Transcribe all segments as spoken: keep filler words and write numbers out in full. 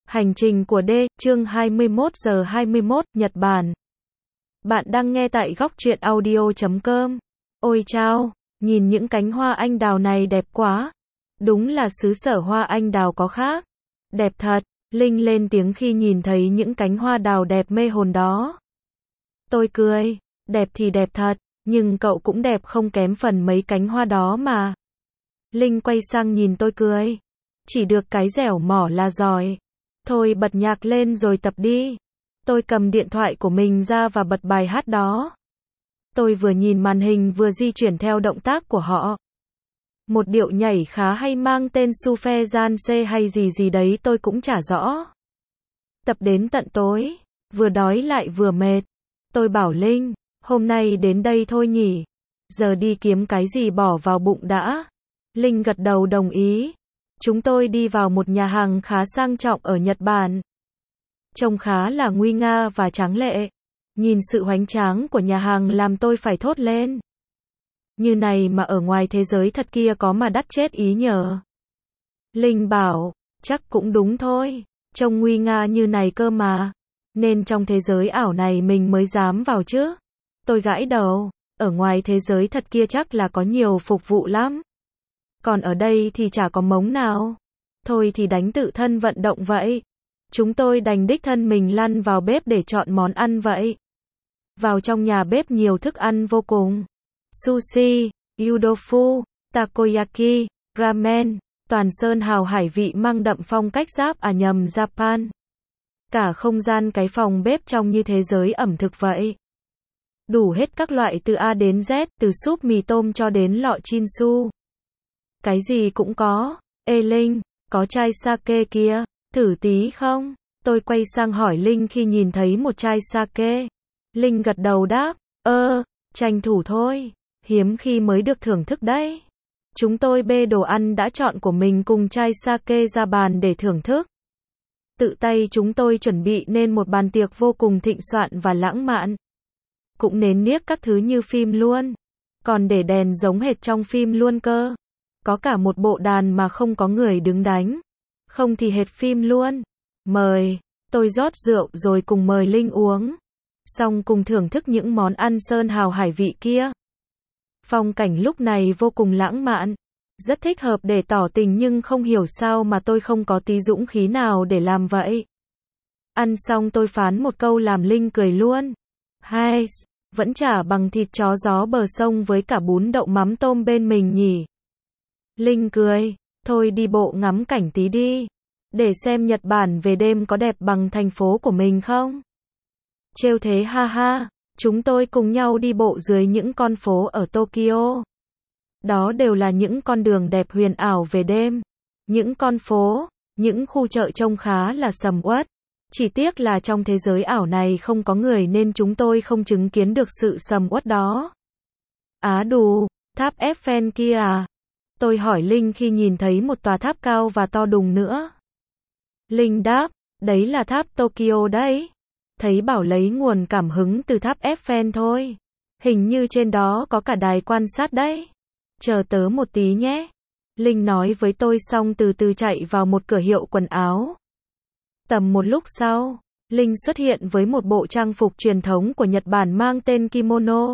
Hành trình của D, chương hai mươi mốt giờ hai mươi mốt, Nhật Bản. Bạn đang nghe tại góc truyện audio chấm com. Ôi chao, nhìn những cánh hoa anh đào này đẹp quá. Đúng là xứ sở hoa anh đào có khác. Đẹp thật, Linh lên tiếng khi nhìn thấy những cánh hoa đào đẹp mê hồn đó. Tôi cười, đẹp thì đẹp thật, nhưng cậu cũng đẹp không kém phần mấy cánh hoa đó mà. Linh quay sang nhìn tôi cười. Chỉ được cái dẻo mỏ là giỏi. Thôi bật nhạc lên rồi tập đi. Tôi cầm điện thoại của mình ra và bật bài hát đó. Tôi vừa nhìn màn hình vừa di chuyển theo động tác của họ. Một điệu nhảy khá hay mang tên Sufe Janse hay gì gì đấy tôi cũng chả rõ. Tập đến tận tối, vừa đói lại vừa mệt. Tôi bảo Linh, hôm nay đến đây thôi nhỉ. Giờ đi kiếm cái gì bỏ vào bụng đã. Linh gật đầu đồng ý. Chúng tôi đi vào một nhà hàng khá sang trọng ở Nhật Bản. Trông khá là nguy nga và tráng lệ. Nhìn sự hoành tráng của nhà hàng làm tôi phải thốt lên. Như này mà ở ngoài thế giới thật kia có mà đắt chết ý nhờ. Linh bảo, chắc cũng đúng thôi. Trông nguy nga như này cơ mà. Nên trong thế giới ảo này mình mới dám vào chứ. Tôi gãi đầu, ở ngoài thế giới thật kia chắc là có nhiều phục vụ lắm. Còn ở đây thì chả có mống nào. Thôi thì đánh tự thân vận động vậy. Chúng tôi đành đích thân mình lăn vào bếp để chọn món ăn vậy. Vào trong nhà bếp nhiều thức ăn vô cùng. Sushi, Udofu, Takoyaki, Ramen, toàn sơn hào hải vị mang đậm phong cách Giáp à nhầm Japan. Cả không gian cái phòng bếp trông như thế giới ẩm thực vậy. Đủ hết các loại từ A đến Z, từ súp mì tôm cho đến lọ chinsu. Cái gì cũng có. Ê Linh, có chai sake kia, thử tí không? Tôi quay sang hỏi Linh khi nhìn thấy một chai sake. Linh gật đầu đáp, ơ, tranh thủ thôi, hiếm khi mới được thưởng thức đấy. Chúng tôi bê đồ ăn đã chọn của mình cùng chai sake ra bàn để thưởng thức. Tự tay chúng tôi chuẩn bị nên một bàn tiệc vô cùng thịnh soạn và lãng mạn. Cũng nến niếc các thứ như phim luôn. Còn để đèn giống hệt trong phim luôn cơ. Có cả một bộ đàn mà không có người đứng đánh. Không thì hệt phim luôn. Mời, tôi rót rượu rồi cùng mời Linh uống. Xong cùng thưởng thức những món ăn sơn hào hải vị kia. Phong cảnh lúc này vô cùng lãng mạn. Rất thích hợp để tỏ tình nhưng không hiểu sao mà tôi không có tí dũng khí nào để làm vậy. Ăn xong tôi phán một câu làm Linh cười luôn. Hai, vẫn chả bằng thịt chó gió bờ sông với cả bún đậu mắm tôm bên mình nhỉ. Linh cười, thôi đi bộ ngắm cảnh tí đi. Để xem Nhật Bản về đêm có đẹp bằng thành phố của mình không? Trêu thế ha ha, chúng tôi cùng nhau đi bộ dưới những con phố ở Tokyo. Đó đều là những con đường đẹp huyền ảo về đêm. Những con phố, những khu chợ trông khá là sầm uất. Chỉ tiếc là trong thế giới ảo này không có người nên chúng tôi không chứng kiến được sự sầm uất đó. Á đù, tháp Eiffel kia à? Tôi hỏi Linh khi nhìn thấy một tòa tháp cao và to đùng nữa. Linh đáp, đấy là tháp Tokyo đấy. Thấy bảo lấy nguồn cảm hứng từ tháp Eiffel thôi. Hình như trên đó có cả đài quan sát đấy. Chờ tớ một tí nhé. Linh nói với tôi xong từ từ chạy vào một cửa hiệu quần áo. Tầm một lúc sau, Linh xuất hiện với một bộ trang phục truyền thống của Nhật Bản mang tên kimono.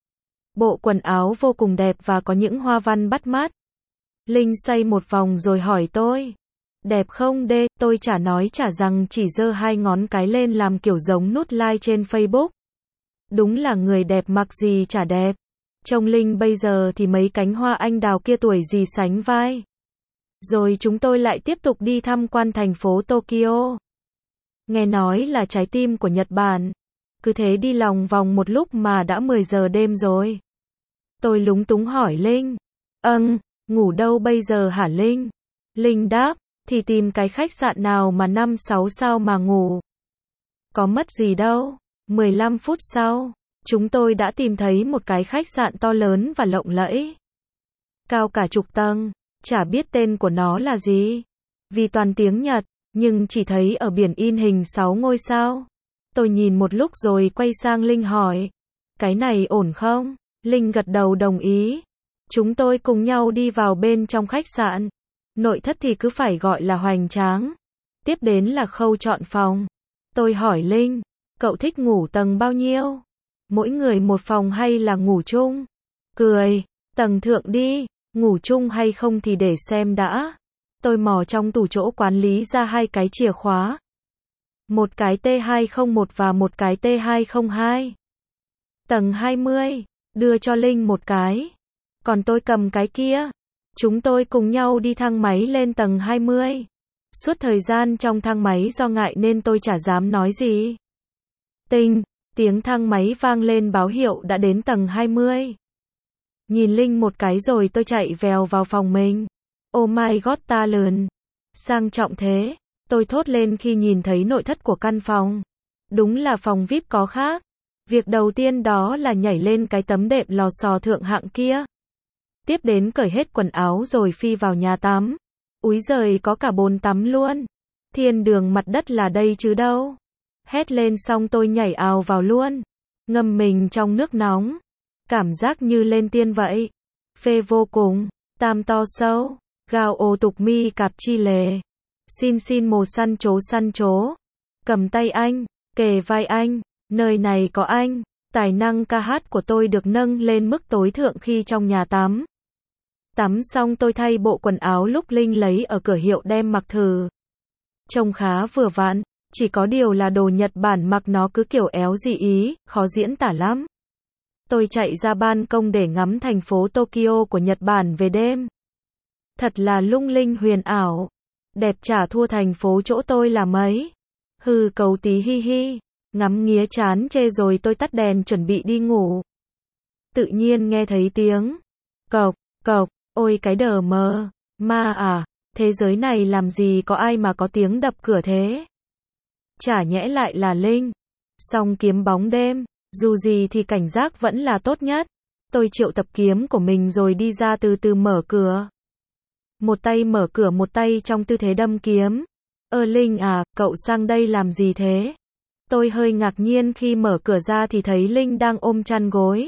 Bộ quần áo vô cùng đẹp và có những hoa văn bắt mắt. Linh xoay một vòng rồi hỏi tôi. Đẹp không đê? Tôi chả nói chả rằng chỉ giơ hai ngón cái lên làm kiểu giống nút like trên Facebook. Đúng là người đẹp mặc gì chả đẹp. Trông Linh bây giờ thì mấy cánh hoa anh đào kia tuổi gì sánh vai. Rồi chúng tôi lại tiếp tục đi tham quan thành phố Tokyo. Nghe nói là trái tim của Nhật Bản. Cứ thế đi lòng vòng một lúc mà đã mười giờ đêm rồi. Tôi lúng túng hỏi Linh. Ừm, ngủ đâu bây giờ hả Linh? Linh đáp, thì tìm cái khách sạn nào mà năm sáu sao mà ngủ. Có mất gì đâu. mười lăm phút sau, chúng tôi đã tìm thấy một cái khách sạn to lớn và lộng lẫy. Cao cả chục tầng, chả biết tên của nó là gì. Vì toàn tiếng Nhật, nhưng chỉ thấy ở biển in hình sáu ngôi sao. Tôi nhìn một lúc rồi quay sang Linh hỏi. Cái này ổn không? Linh gật đầu đồng ý. Chúng tôi cùng nhau đi vào bên trong khách sạn. Nội thất thì cứ phải gọi là hoành tráng. Tiếp đến là khâu chọn phòng. Tôi hỏi Linh, cậu thích ngủ tầng bao nhiêu? Mỗi người một phòng hay là ngủ chung? Cười, tầng thượng đi, ngủ chung hay không thì để xem đã. Tôi mò trong tủ chỗ quản lý ra hai cái chìa khóa. Một cái T hai không một và một cái T hai không hai. Tầng hai mươi, đưa cho Linh một cái. Còn tôi cầm cái kia. Chúng tôi cùng nhau đi thang máy lên tầng hai mươi. Suốt thời gian trong thang máy do ngại nên tôi chả dám nói gì. Tinh, tiếng thang máy vang lên báo hiệu đã đến tầng hai mươi. Nhìn Linh một cái rồi tôi chạy vèo vào phòng mình. Oh my god, ta lớn. Sang trọng thế. Tôi thốt lên khi nhìn thấy nội thất của căn phòng. Đúng là phòng vi ai pi có khác. Việc đầu tiên đó là nhảy lên cái tấm đệm lò xo thượng hạng kia. Tiếp đến cởi hết quần áo rồi phi vào nhà tắm. Úi giời, có cả bồn tắm luôn. Thiên đường mặt đất là đây chứ đâu. Hét lên xong tôi nhảy ào vào luôn. Ngâm mình trong nước nóng. Cảm giác như lên tiên vậy. Phê vô cùng. Tam to sâu. Gào ô tục mi cạp chi lề. Xin xin mồ săn chố săn chố. Cầm tay anh. Kề vai anh. Nơi này có anh. Tài năng ca hát của tôi được nâng lên mức tối thượng khi trong nhà tắm. Tắm xong tôi thay bộ quần áo lúc Linh lấy ở cửa hiệu đem mặc thử. Trông khá vừa vặn, chỉ có điều là đồ Nhật Bản mặc nó cứ kiểu éo dị ý, khó diễn tả lắm. Tôi chạy ra ban công để ngắm thành phố Tokyo của Nhật Bản về đêm. Thật là lung linh huyền ảo. Đẹp chả thua thành phố chỗ tôi là mấy. Hừ, cấu tí hi hi. Ngắm nghía chán chê rồi tôi tắt đèn chuẩn bị đi ngủ. Tự nhiên nghe thấy tiếng cộc, cộc, ôi cái đờ mờ, ma à, thế giới này làm gì có ai mà có tiếng đập cửa thế? Chả nhẽ lại là Linh. Xong kiếm bóng đêm, dù gì thì cảnh giác vẫn là tốt nhất. Tôi triệu tập kiếm của mình rồi đi ra từ từ mở cửa. Một tay mở cửa một tay trong tư thế đâm kiếm. Ơ Linh à, cậu sang đây làm gì thế? Tôi hơi ngạc nhiên khi mở cửa ra thì thấy Linh đang ôm chăn gối.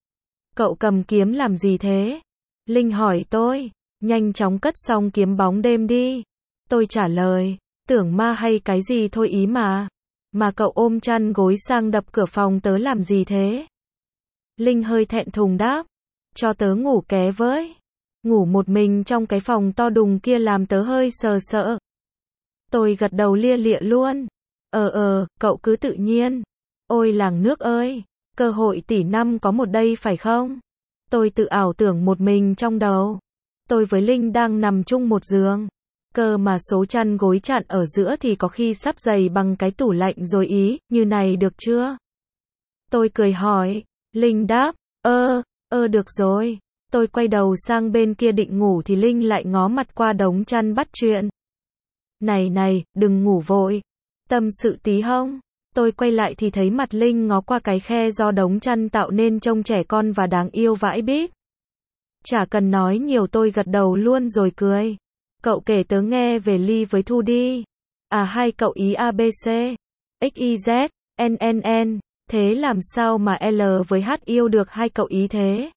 Cậu cầm kiếm làm gì thế? Linh hỏi tôi. Nhanh chóng cất xong kiếm bóng đêm đi. Tôi trả lời. Tưởng ma hay cái gì thôi ý mà. Mà cậu ôm chăn gối sang đập cửa phòng tớ làm gì thế? Linh hơi thẹn thùng đáp. Cho tớ ngủ ké với. Ngủ một mình trong cái phòng to đùng kia làm tớ hơi sờ sợ. Tôi gật đầu lia lịa luôn. Ờ ờ, cậu cứ tự nhiên. Ôi làng nước ơi, cơ hội tỷ năm có một đây phải không? Tôi tự ảo tưởng một mình trong đầu. Tôi với Linh đang nằm chung một giường. Cơ mà số chăn gối chặn ở giữa thì có khi sắp dày bằng cái tủ lạnh rồi ý, như này được chưa? Tôi cười hỏi. Linh đáp, ơ, ơ được rồi. Tôi quay đầu sang bên kia định ngủ thì Linh lại ngó mặt qua đống chăn bắt chuyện. Này này, đừng ngủ vội. Tâm sự tí hông? Tôi quay lại thì thấy mặt Linh ngó qua cái khe do đống chăn tạo nên trông trẻ con và đáng yêu vãi bít. Chả cần nói nhiều tôi gật đầu luôn rồi cười. Cậu kể tớ nghe về Ly với Thu đi. À hai cậu ý a bê xê, ích i dét, en en en. Thế làm sao mà L với H yêu được hai cậu ý thế?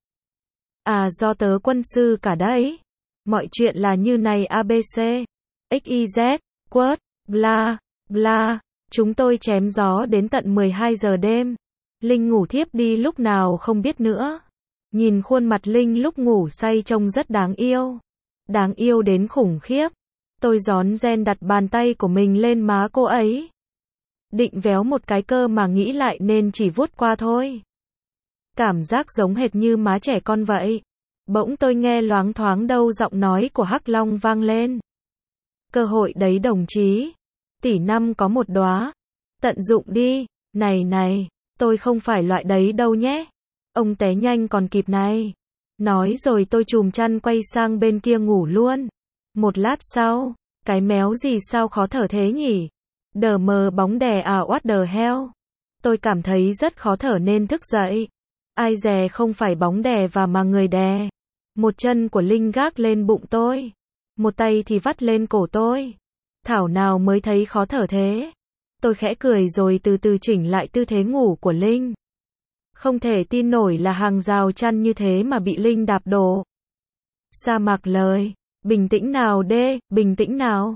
À do tớ quân sư cả đấy. Mọi chuyện là như này a bê xê, ích i dét, quất, bla, bla. Chúng tôi chém gió đến tận mười hai giờ đêm. Linh ngủ thiếp đi lúc nào không biết nữa. Nhìn khuôn mặt Linh lúc ngủ say trông rất đáng yêu. Đáng yêu đến khủng khiếp. Tôi rón ren đặt bàn tay của mình lên má cô ấy. Định véo một cái cơ mà nghĩ lại nên chỉ vuốt qua thôi. Cảm giác giống hệt như má trẻ con vậy. Bỗng tôi nghe loáng thoáng đâu giọng nói của Hắc Long vang lên. Cơ hội đấy đồng chí. Tỷ năm có một đóa. Tận dụng đi. Này này, tôi không phải loại đấy đâu nhé. Ông té nhanh còn kịp này. Nói rồi tôi chùm chăn quay sang bên kia ngủ luôn. Một lát sau, cái méo gì sao khó thở thế nhỉ? Đờ mờ bóng đè à what the hell? Tôi cảm thấy rất khó thở nên thức dậy. Ai dè không phải bóng đè và mà người đè. Một chân của Linh gác lên bụng tôi. Một tay thì vắt lên cổ tôi. Thảo nào mới thấy khó thở thế. Tôi khẽ cười rồi từ từ chỉnh lại tư thế ngủ của Linh. Không thể tin nổi là hàng rào chăn như thế mà bị Linh đạp đổ. Sa mạc lời. Bình tĩnh nào đê, bình tĩnh nào.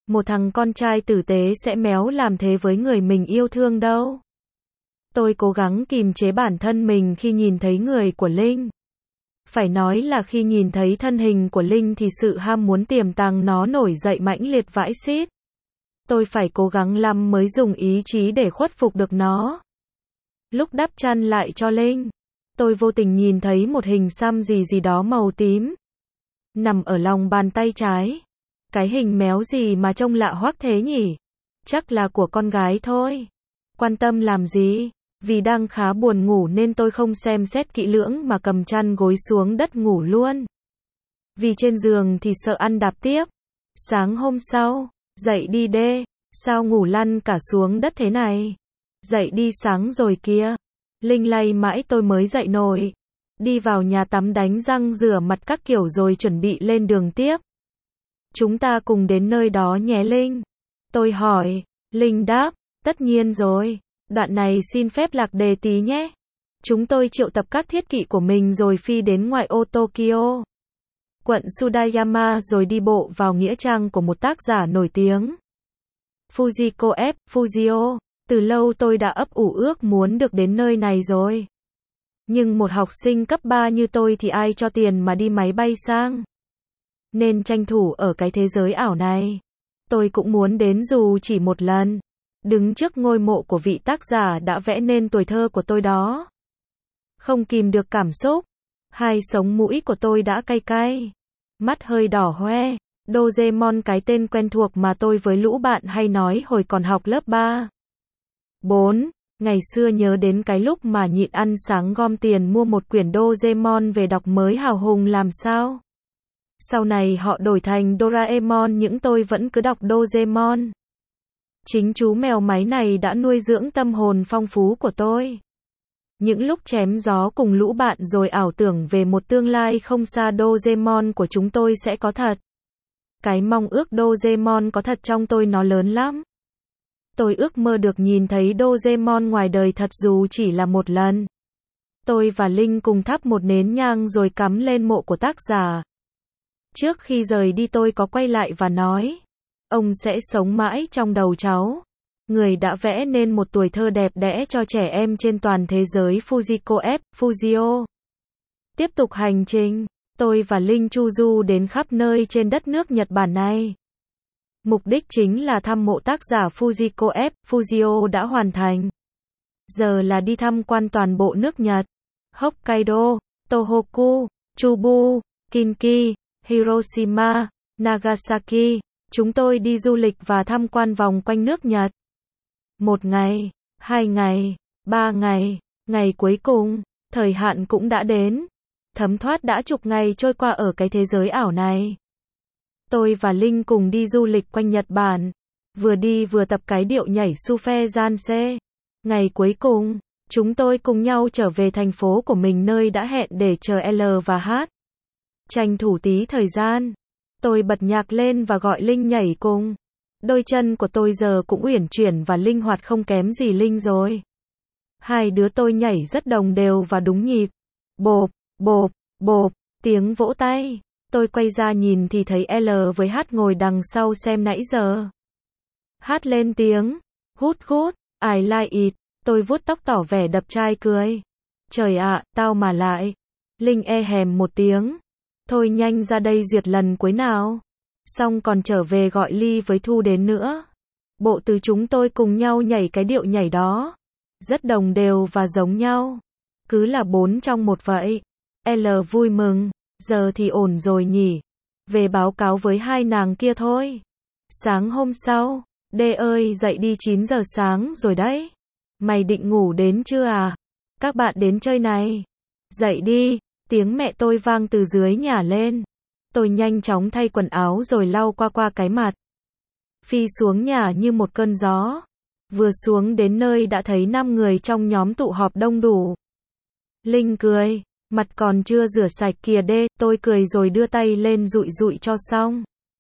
Một thằng con trai tử tế sẽ méo làm thế với người mình yêu thương đâu. Tôi cố gắng kìm chế bản thân mình khi nhìn thấy người của Linh. Phải nói là khi nhìn thấy thân hình của Linh thì sự ham muốn tiềm tàng nó nổi dậy mãnh liệt vãi xít. Tôi phải cố gắng lắm mới dùng ý chí để khuất phục được nó. Lúc đắp chăn lại cho Linh, tôi vô tình nhìn thấy một hình xăm gì gì đó màu tím. Nằm ở lòng bàn tay trái. Cái hình méo gì mà trông lạ hoắc thế nhỉ? Chắc là của con gái thôi. Quan tâm làm gì? Vì đang khá buồn ngủ nên tôi không xem xét kỹ lưỡng mà cầm chăn gối xuống đất ngủ luôn. Vì trên giường thì sợ ăn đạp tiếp. Sáng hôm sau, dậy đi đê, sao ngủ lăn cả xuống đất thế này? Dậy đi sáng rồi kia. Linh lay mãi tôi mới dậy nổi. Đi vào nhà tắm đánh răng rửa mặt các kiểu rồi chuẩn bị lên đường tiếp. Chúng ta cùng đến nơi đó nhé Linh. Tôi hỏi. Linh đáp, tất nhiên rồi. Đoạn này xin phép lạc đề tí nhé. Chúng tôi triệu tập các thiết kỵ của mình rồi phi đến ngoại ô Tokyo, quận Sudayama, rồi đi bộ vào nghĩa trang của một tác giả nổi tiếng, Fujiko F. Fujio. Từ lâu tôi đã ấp ủ ước muốn được đến nơi này rồi. Nhưng một học sinh cấp ba như tôi thì ai cho tiền mà đi máy bay sang. Nên tranh thủ ở cái thế giới ảo này. Tôi cũng muốn đến dù chỉ một lần. Đứng trước ngôi mộ của vị tác giả đã vẽ nên tuổi thơ của tôi đó. Không kìm được cảm xúc. Hai sống mũi của tôi đã cay cay. Mắt hơi đỏ hoe. Doraemon, cái tên quen thuộc mà tôi với lũ bạn hay nói hồi còn học lớp ba. bốn. Ngày xưa nhớ đến cái lúc mà nhịn ăn sáng gom tiền mua một quyển Doraemon về đọc mới hào hùng làm sao. Sau này họ đổi thành Doraemon nhưng tôi vẫn cứ đọc Doraemon. Chính chú mèo máy này đã nuôi dưỡng tâm hồn phong phú của tôi. Những lúc chém gió cùng lũ bạn rồi ảo tưởng về một tương lai không xa Doraemon của chúng tôi sẽ có thật. Cái mong ước Doraemon có thật trong tôi nó lớn lắm. Tôi ước mơ được nhìn thấy Doraemon ngoài đời thật dù chỉ là một lần. Tôi và Linh cùng thắp một nến nhang rồi cắm lên mộ của tác giả. Trước khi rời đi tôi có quay lại và nói, ông sẽ sống mãi trong đầu cháu. Người đã vẽ nên một tuổi thơ đẹp đẽ cho trẻ em trên toàn thế giới. Fujiko F. Fujio. Tiếp tục hành trình, tôi và Linh chu du đến khắp nơi trên đất nước Nhật Bản này. Mục đích chính là thăm mộ tác giả Fujiko F. Fujio đã hoàn thành. Giờ là đi tham quan toàn bộ nước Nhật. Hokkaido, Tohoku, Chubu, Kinki, Hiroshima, Nagasaki. Chúng tôi đi du lịch và tham quan vòng quanh nước Nhật. Một ngày, hai ngày, ba ngày, ngày cuối cùng, thời hạn cũng đã đến. Thấm thoát đã chục ngày trôi qua ở cái thế giới ảo này. Tôi và Linh cùng đi du lịch quanh Nhật Bản. Vừa đi vừa tập cái điệu nhảy Sufe Janse. Ngày cuối cùng, chúng tôi cùng nhau trở về thành phố của mình nơi đã hẹn để chờ L và H. Tranh thủ tí thời gian. Tôi bật nhạc lên và gọi Linh nhảy cùng. Đôi chân của tôi giờ cũng uyển chuyển và linh hoạt không kém gì Linh rồi. Hai đứa tôi nhảy rất đồng đều và đúng nhịp. Bộp, bộp, bộp, tiếng vỗ tay. Tôi quay ra nhìn thì thấy L với H ngồi đằng sau xem nãy giờ. H lên tiếng. Hút hút, I like it. Tôi vuốt tóc tỏ vẻ đập chai cười. Trời ạ, tao mà lại. Linh e hèm một tiếng. Thôi nhanh ra đây duyệt lần cuối nào. Xong còn trở về gọi Ly với Thu đến nữa. Bộ từ chúng tôi cùng nhau nhảy cái điệu nhảy đó. Rất đồng đều và giống nhau. Cứ là bốn trong một vậy. L vui mừng. Giờ thì ổn rồi nhỉ. Về báo cáo với hai nàng kia thôi. Sáng hôm sau. D ơi dậy đi, chín giờ sáng rồi đấy. Mày định ngủ đến chưa à? Các bạn đến chơi này. Dậy đi. Tiếng mẹ tôi vang từ dưới nhà lên. Tôi nhanh chóng thay quần áo rồi lau qua qua cái mặt. Phi xuống nhà như một cơn gió. Vừa xuống đến nơi đã thấy năm người trong nhóm tụ họp đông đủ. Linh cười. Mặt còn chưa rửa sạch kìa đê. Tôi cười rồi đưa tay lên dụi dụi cho xong.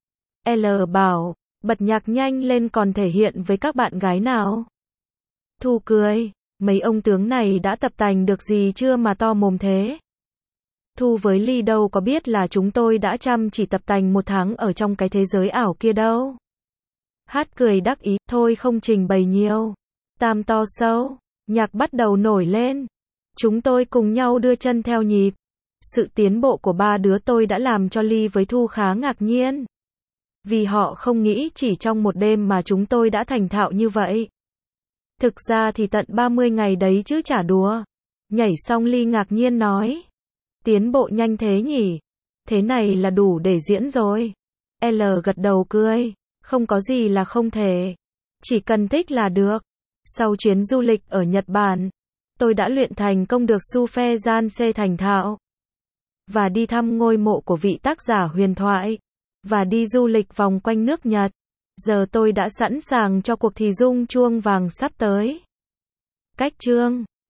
L bảo. Bật nhạc nhanh lên còn thể hiện với các bạn gái nào. Thu cười. Mấy ông tướng này đã tập tành được gì chưa mà to mồm thế. Thu với Ly đâu có biết là chúng tôi đã chăm chỉ tập tành một tháng ở trong cái thế giới ảo kia đâu. Hát cười đắc ý, thôi không trình bày nhiều. Tam to sâu, nhạc bắt đầu nổi lên. Chúng tôi cùng nhau đưa chân theo nhịp. Sự tiến bộ của ba đứa tôi đã làm cho Ly với Thu khá ngạc nhiên. Vì họ không nghĩ chỉ trong một đêm mà chúng tôi đã thành thạo như vậy. Thực ra thì tận ba mươi ngày đấy chứ chả đùa. Nhảy xong Ly ngạc nhiên nói. Tiến bộ nhanh thế nhỉ? Thế này là đủ để diễn rồi. L gật đầu cười. Không có gì là không thể. Chỉ cần thích là được. Sau chuyến du lịch ở Nhật Bản, tôi đã luyện thành công được Sufe Janse thành thạo. Và đi thăm ngôi mộ của vị tác giả huyền thoại. Và đi du lịch vòng quanh nước Nhật. Giờ tôi đã sẵn sàng cho cuộc thi rung chuông vàng sắp tới. Cách chương